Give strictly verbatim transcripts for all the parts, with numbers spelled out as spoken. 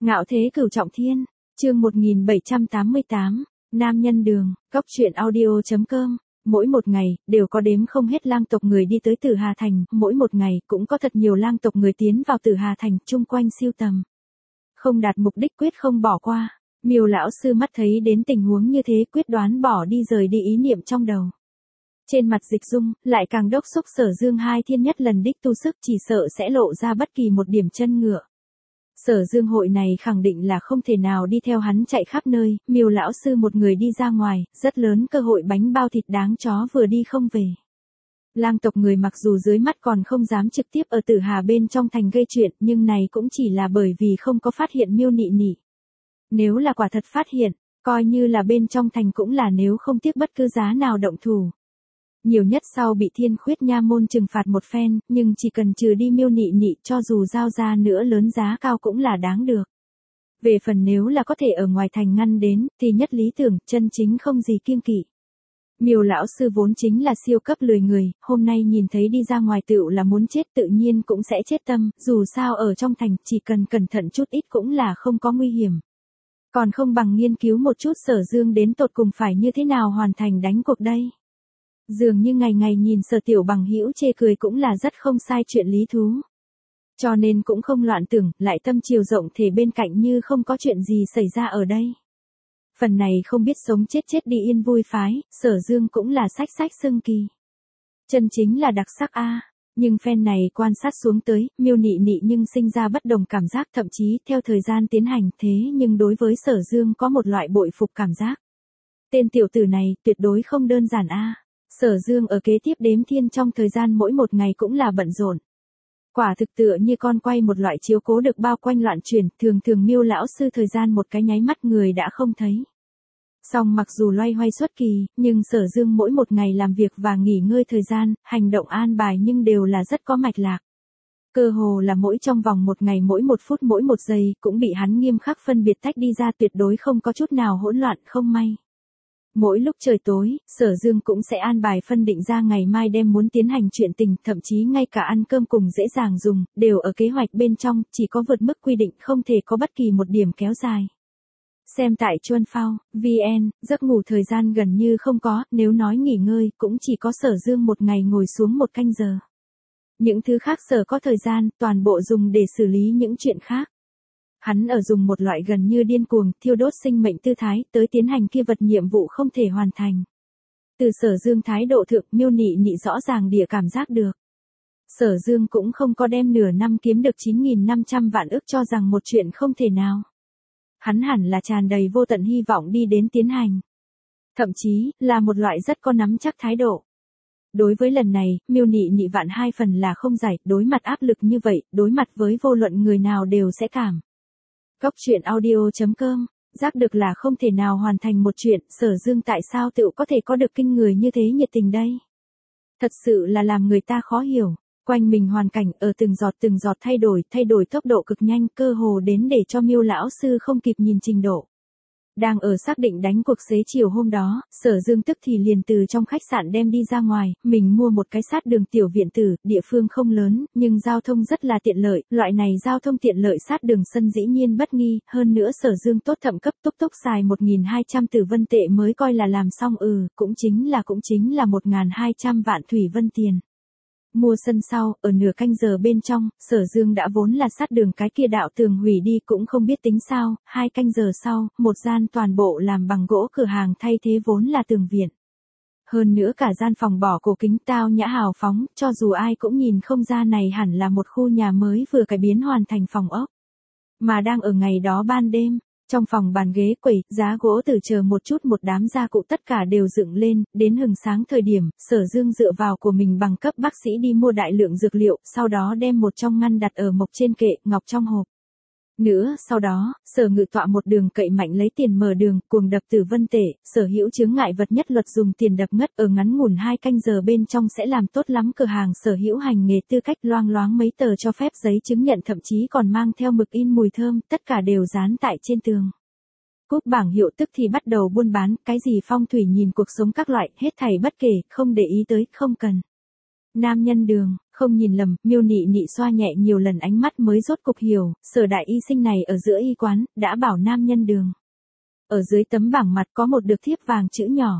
Ngạo thế cửu trọng thiên, chương một nghìn bảy trăm tám mươi tám, Nam nhân đường, cóc truyện audio chấm com. Mỗi một ngày, đều có đếm không hết lang tộc người đi tới Tử Hà Thành, mỗi một ngày, cũng có thật nhiều lang tộc người tiến vào Tử Hà Thành, chung quanh siêu tầm. Không đạt mục đích quyết không bỏ qua, Miêu lão sư mắt thấy đến tình huống như thế quyết đoán bỏ đi rời đi ý niệm trong đầu. Trên mặt Dịch Dung, lại càng đốc xúc Sở Dương hai thiên nhất lần đích tu sức chỉ sợ sẽ lộ ra bất kỳ một điểm chân ngựa. Sở Dương hội này khẳng định là không thể nào đi theo hắn chạy khắp nơi, Miêu lão sư một người đi ra ngoài, rất lớn cơ hội bánh bao thịt đáng chó vừa đi không về. Lang tộc người mặc dù dưới mắt còn không dám trực tiếp ở Tử Hà bên trong thành gây chuyện, nhưng này cũng chỉ là bởi vì không có phát hiện Miêu Nị Nị. Nếu là quả thật phát hiện, coi như là bên trong thành cũng là nếu không tiếc bất cứ giá nào động thủ. Nhiều nhất sau bị Thiên Khuyết Nha môn trừng phạt một phen, nhưng chỉ cần trừ đi Miêu Nị Nị cho dù giao ra nữa lớn giá cao cũng là đáng được. Về phần nếu là có thể ở ngoài thành ngăn đến, thì nhất lý tưởng, chân chính không gì kiêng kỵ. Miêu lão sư vốn chính là siêu cấp lười người, hôm nay nhìn thấy đi ra ngoài tựu là muốn chết tự nhiên cũng sẽ chết tâm, dù sao ở trong thành chỉ cần cẩn thận chút ít cũng là không có nguy hiểm. Còn không bằng nghiên cứu một chút Sở Dương đến tột cùng phải như thế nào hoàn thành đánh cuộc đây. Dường như ngày ngày nhìn Sở Tiểu Bằng hữu chê cười cũng là rất không sai chuyện lý thú. Cho nên cũng không loạn tưởng, lại tâm chiều rộng thể bên cạnh như không có chuyện gì xảy ra ở đây. Phần này không biết sống chết chết đi yên vui phái, Sở Dương cũng là sách sách xưng kỳ. Chân chính là đặc sắc a. Nhưng phen này quan sát xuống tới, Miêu Nị Nị nhưng sinh ra bất đồng cảm giác, thậm chí theo thời gian tiến hành thế nhưng đối với Sở Dương có một loại bội phục cảm giác. Tên tiểu tử này tuyệt đối không đơn giản a. Sở Dương ở kế tiếp đếm thiên trong thời gian mỗi một ngày cũng là bận rộn. Quả thực tựa như con quay một loại chiếu cố được bao quanh loạn chuyển, thường thường Miêu lão sư thời gian một cái nháy mắt người đã không thấy. Song mặc dù loay hoay suốt kỳ, nhưng Sở Dương mỗi một ngày làm việc và nghỉ ngơi thời gian, hành động an bài nhưng đều là rất có mạch lạc. Cơ hồ là mỗi trong vòng một ngày mỗi một phút mỗi một giây cũng bị hắn nghiêm khắc phân biệt tách đi ra, tuyệt đối không có chút nào hỗn loạn không may. Mỗi lúc trời tối, Sở Dương cũng sẽ an bài phân định ra ngày mai đem muốn tiến hành chuyện tình, thậm chí ngay cả ăn cơm cùng dễ dàng dùng, đều ở kế hoạch bên trong, chỉ có vượt mức quy định không thể có bất kỳ một điểm kéo dài. Xem tại Chuân Phao, vê en, giấc ngủ thời gian gần như không có, nếu nói nghỉ ngơi cũng chỉ có Sở Dương một ngày ngồi xuống một canh giờ. Những thứ khác Sở có thời gian, toàn bộ dùng để xử lý những chuyện khác. Hắn ở dùng một loại gần như điên cuồng, thiêu đốt sinh mệnh tư thái, tới tiến hành kia vật nhiệm vụ không thể hoàn thành. Từ Sở Dương thái độ thượng, Miêu Nị Nị rõ ràng địa cảm giác được. Sở Dương cũng không có đem nửa năm kiếm được chín nghìn năm trăm vạn ức cho rằng một chuyện không thể nào. Hắn hẳn là tràn đầy vô tận hy vọng đi đến tiến hành. Thậm chí, là một loại rất có nắm chắc thái độ. Đối với lần này, Miêu Nị Nị vạn hai phần là không giải, đối mặt áp lực như vậy, đối mặt với vô luận người nào đều sẽ cảm. Cóc truyện audio chấm com, giác được là không thể nào hoàn thành một chuyện, Sở Dương tại sao tự có thể có được kinh người như thế nhiệt tình đây? Thật sự là làm người ta khó hiểu, quanh mình hoàn cảnh ở từng giọt từng giọt thay đổi, thay đổi tốc độ cực nhanh, cơ hồ đến để cho Miêu lão sư không kịp nhìn trình độ. Đang ở xác định đánh cuộc xế chiều hôm đó, Sở Dương tức thì liền từ trong khách sạn đem đi ra ngoài, mình mua một cái sát đường tiểu viện tử, địa phương không lớn, nhưng giao thông rất là tiện lợi, loại này giao thông tiện lợi sát đường sân dĩ nhiên bất nghi, hơn nữa Sở Dương tốt thậm cấp túc túc xài một nghìn hai trăm tử vân tệ mới coi là làm xong ừ, cũng chính là cũng chính là một nghìn hai trăm vạn thủy vân tiền. Mua sân sau, ở nửa canh giờ bên trong, Sở Dương đã vốn là sát đường cái kia đạo tường hủy đi cũng không biết tính sao, hai canh giờ sau, một gian toàn bộ làm bằng gỗ cửa hàng thay thế vốn là tường viện. Hơn nữa cả gian phòng bỏ cổ kính tao nhã hào phóng, cho dù ai cũng nhìn không ra này hẳn là một khu nhà mới vừa cải biến hoàn thành phòng ốc. Mà đang ở ngày đó ban đêm, trong phòng bàn ghế quầy, giá gỗ từ chờ một chút một đám gia cụ tất cả đều dựng lên, đến hừng sáng thời điểm, Sở Dương dựa vào của mình bằng cấp bác sĩ đi mua đại lượng dược liệu, sau đó đem một trong ngăn đặt ở mộc trên kệ, ngọc trong hộp. Nữa, sau đó, Sở Ngự tọa một đường cậy mạnh lấy tiền mở đường, cuồng đập tử vân tệ, sở hữu chướng ngại vật nhất luật dùng tiền đập ngất ở ngắn ngủn hai canh giờ bên trong sẽ làm tốt lắm cửa hàng sở hữu hành nghề tư cách loang loáng mấy tờ cho phép giấy chứng nhận thậm chí còn mang theo mực in mùi thơm, tất cả đều dán tại trên tường. Cúp bảng hiệu tức thì bắt đầu buôn bán, cái gì phong thủy nhìn cuộc sống các loại, hết thảy bất kể, không để ý tới, không cần. Nam nhân đường, Không nhìn lầm, Miêu Nị Nị xoa nhẹ nhiều lần ánh mắt mới rốt cục hiểu, Sở đại y sinh này ở giữa y quán, đã bảo nam nhân Đường. Ở dưới tấm bảng mặt có một được thiếp vàng chữ nhỏ.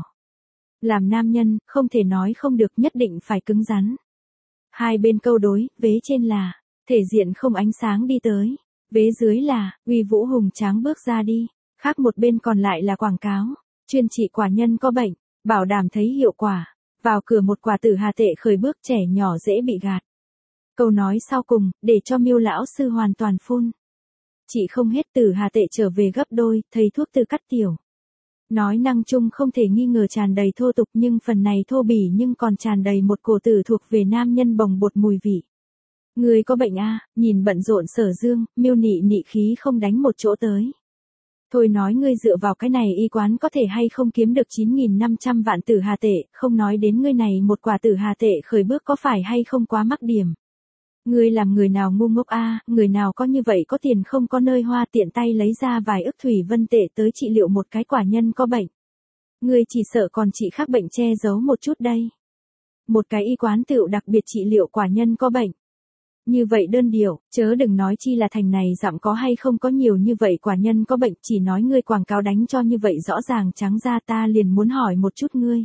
Làm nam nhân, không thể nói không được, nhất định phải cứng rắn. Hai bên câu đối, vế trên là, thể diện không ánh sáng đi tới. Vế dưới là, uy vũ hùng tráng bước ra đi. Khác một bên còn lại là quảng cáo. Chuyên trị quả nhân có bệnh, bảo đảm thấy hiệu quả. Vào cửa một quả tử hà tệ khởi bước, trẻ nhỏ dễ bị gạt. Câu nói sau cùng, để cho Miêu lão sư hoàn toàn phun. Chị không hết, tử hà tệ trở về gấp đôi, thầy thuốc từ cắt tiểu. Nói năng chung không thể nghi ngờ tràn đầy thô tục, nhưng phần này thô bỉ nhưng còn tràn đầy một cổ tử thuộc về nam nhân bồng bột mùi vị. Người có bệnh a? Nhìn bận rộn Sở Dương, Miêu Nị Nị khí không đánh một chỗ tới. Thôi nói ngươi dựa vào cái này y quán có thể hay không kiếm được chín nghìn năm trăm vạn tử hà tệ, không nói đến ngươi này một quả tử hà tệ khởi bước có phải hay không quá mắc điểm. Ngươi làm người nào ngu ngốc a, người nào có như vậy có tiền không có nơi hoa tiện tay lấy ra vài ức thủy vân tệ tới trị liệu một cái quả nhân có bệnh. Ngươi chỉ sợ còn trị khác bệnh che giấu một chút đây. Một cái y quán tựu đặc biệt trị liệu quả nhân có bệnh. Như vậy đơn điệu, chớ đừng nói chi là thành này dặm có hay không có nhiều như vậy quả nhân có bệnh, chỉ nói ngươi quảng cáo đánh cho như vậy rõ ràng trắng ra, ta liền muốn hỏi một chút ngươi.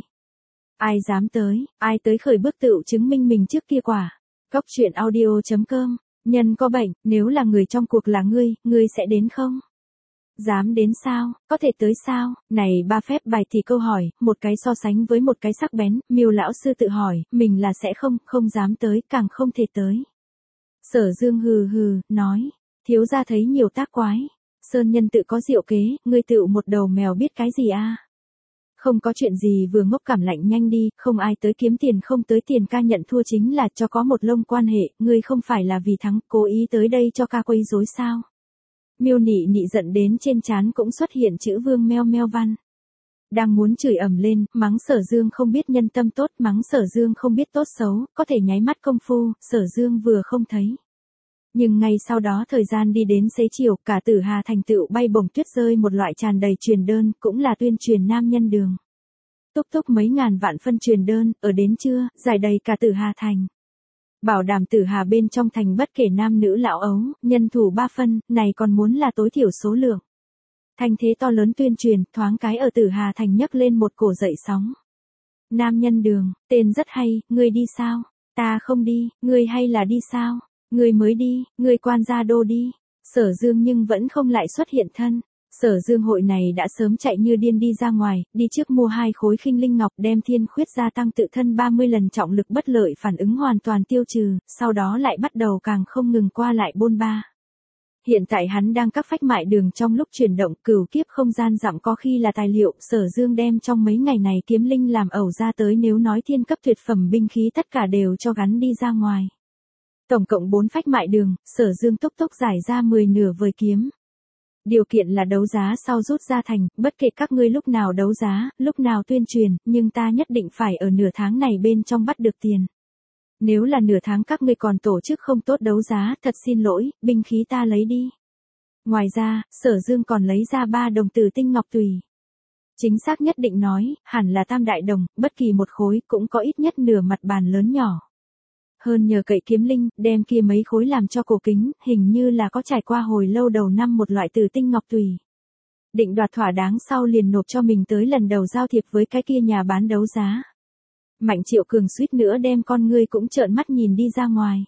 Ai dám tới, ai tới khởi bước tựu chứng minh mình trước kia quả. Góc truyện audio chấm com, nhân có bệnh, nếu là người trong cuộc là ngươi, ngươi sẽ đến không? Dám đến sao, có thể tới sao? Này ba phép bài thì câu hỏi, một cái so sánh với một cái sắc bén, Miêu lão sư tự hỏi, mình là sẽ không, không dám tới, càng không thể tới. Sở Dương hừ hừ, nói, thiếu gia thấy nhiều tác quái, sơn nhân tự có diệu kế, ngươi tự một đầu mèo biết cái gì a? Không có chuyện gì, vừa ngốc cảm lạnh nhanh đi, không ai tới kiếm tiền không tới tiền, ca nhận thua chính là cho có một lông quan hệ, ngươi không phải là vì thắng, cố ý tới đây cho ca quấy rối sao? Miêu Nị Nị giận đến trên trán cũng xuất hiện chữ vương meo meo văn. Đang muốn chửi ầm lên, mắng Sở Dương không biết nhân tâm tốt, mắng Sở Dương không biết tốt xấu, có thể nháy mắt công phu, Sở Dương vừa không thấy. Nhưng ngay sau đó thời gian đi đến xế chiều, cả Tử Hà Thành tựu bay bổng tuyết rơi một loại tràn đầy truyền đơn, cũng là tuyên truyền nam nhân Đường. Túc túc mấy ngàn vạn phân truyền đơn, ở đến trưa, giải đầy cả Tử Hà Thành. Bảo đảm Tử Hà bên trong thành bất kể nam nữ lão ấu, nhân thủ ba phân, này còn muốn là tối thiểu số lượng. Thanh thế to lớn tuyên truyền, thoáng cái ở Tử Hà Thành nhấc lên một cổ dậy sóng. Nam nhân Đường, tên rất hay, ngươi đi sao? Ta không đi, ngươi hay là đi sao? Ngươi mới đi, ngươi quan gia đô đi. Sở Dương nhưng vẫn không lại xuất hiện thân. Sở Dương hội này đã sớm chạy như điên đi ra ngoài, đi trước mua hai khối khinh linh ngọc, đem thiên khuyết gia tăng tự thân ba mươi lần trọng lực bất lợi phản ứng hoàn toàn tiêu trừ, sau đó lại bắt đầu càng không ngừng qua lại bôn ba. Hiện tại hắn đang các phách mại đường trong lúc chuyển động, cửu kiếp không gian dặm có khi là tài liệu, Sở Dương đem trong mấy ngày này kiếm linh làm ẩu ra tới, nếu nói thiên cấp tuyệt phẩm binh khí tất cả đều cho gắn đi ra ngoài. Tổng cộng bốn phách mại đường, Sở Dương tốc tốc giải ra mười nửa vời kiếm. Điều kiện là đấu giá sau rút ra thành, bất kể các ngươi lúc nào đấu giá, lúc nào tuyên truyền, nhưng ta nhất định phải ở nửa tháng này bên trong bắt được tiền. Nếu là nửa tháng các ngươi còn tổ chức không tốt đấu giá, thật xin lỗi, binh khí ta lấy đi. Ngoài ra, Sở Dương còn lấy ra ba đồng tử tinh ngọc tùy. Chính xác nhất định nói, hẳn là tam đại đồng, bất kỳ một khối cũng có ít nhất nửa mặt bàn lớn nhỏ. Hơn nhờ cậy kiếm linh, đem kia mấy khối làm cho cổ kính, hình như là có trải qua hồi lâu đầu năm một loại tử tinh ngọc tùy. Định đoạt thỏa đáng sau liền nộp cho mình tới lần đầu giao thiệp với cái kia nhà bán đấu giá. Mạnh Triệu Cường suýt nữa đem con ngươi cũng trợn mắt nhìn đi ra ngoài.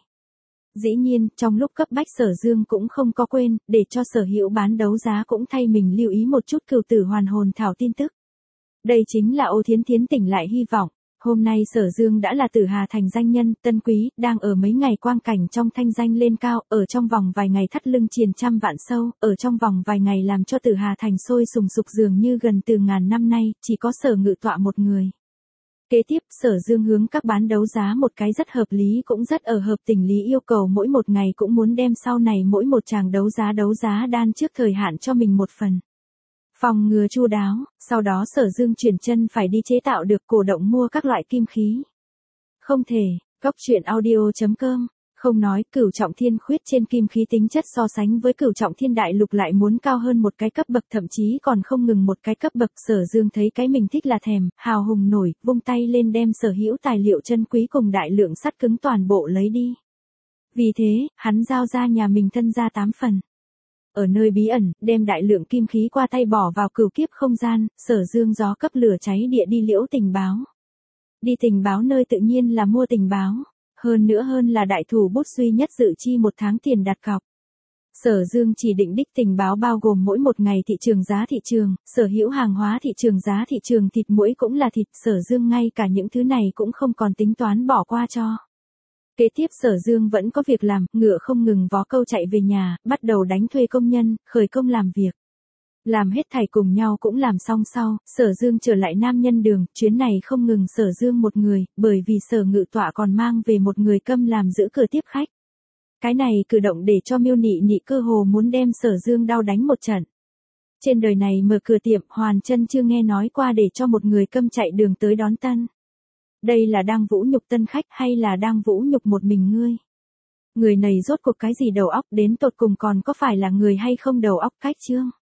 Dĩ nhiên, trong lúc cấp bách Sở Dương cũng không có quên, để cho sở hữu bán đấu giá cũng thay mình lưu ý một chút cửu tử hoàn hồn thảo tin tức. Đây chính là Ô Thiến Thiến tỉnh lại hy vọng. Hôm nay Sở Dương đã là Tử Hà Thành danh nhân, tân quý, đang ở mấy ngày quang cảnh trong thanh danh lên cao, ở trong vòng vài ngày thắt lưng triền trăm vạn sâu, ở trong vòng vài ngày làm cho Tử Hà Thành sôi sùng sục dường như gần từ ngàn năm nay, chỉ có Sở Ngự tọa một người. Kế tiếp, Sở Dương hướng các bán đấu giá một cái rất hợp lý cũng rất ở hợp tình lý yêu cầu mỗi một ngày cũng muốn đem sau này mỗi một tràng đấu giá đấu giá đan trước thời hạn cho mình một phần. Phòng ngừa chu đáo, sau đó Sở Dương chuyển chân phải đi chế tạo được cổ động mua các loại kim khí. Không thể, góc truyện audio chấm com Không nói, cửu trọng thiên khuyết trên kim khí tính chất so sánh với cửu trọng thiên đại lục lại muốn cao hơn một cái cấp bậc, thậm chí còn không ngừng một cái cấp bậc. Sở Dương thấy cái mình thích là thèm, hào hùng nổi, vung tay lên đem sở hữu tài liệu chân quý cùng đại lượng sắt cứng toàn bộ lấy đi. Vì thế, hắn giao ra nhà mình thân gia tám phần. Ở nơi bí ẩn, đem đại lượng kim khí qua tay bỏ vào cửu kiếp không gian, Sở Dương gió cấp lửa cháy địa đi liễu tình báo. Đi tình báo nơi tự nhiên là mua tình báo. Hơn nữa hơn là đại thủ bút duy nhất dự chi một tháng tiền đặt cọc. Sở Dương chỉ định đích tình báo bao gồm mỗi một ngày thị trường giá thị trường, sở hữu hàng hóa thị trường giá thị trường, thịt muỗi cũng là thịt. Sở Dương ngay cả những thứ này cũng không còn tính toán bỏ qua cho. Kế tiếp Sở Dương vẫn có việc làm, ngựa không ngừng vó câu chạy về nhà, bắt đầu đánh thuê công nhân, khởi công làm việc. Làm hết thảy cùng nhau cũng làm xong sau, Sở Dương trở lại Nam Nhân Đường, chuyến này không ngừng Sở Dương một người, bởi vì Sở Ngự Tọa còn mang về một người câm làm giữ cửa tiếp khách. Cái này cử động để cho Miêu Nị Nị cơ hồ muốn đem Sở Dương đau đánh một trận. Trên đời này mở cửa tiệm, Hoàn Chân chưa nghe nói qua để cho một người câm chạy đường tới đón tân. Đây là đang vũ nhục tân khách hay là đang vũ nhục một mình ngươi? Người này rốt cuộc cái gì đầu óc, đến tột cùng còn có phải là người hay không đầu óc cách chương?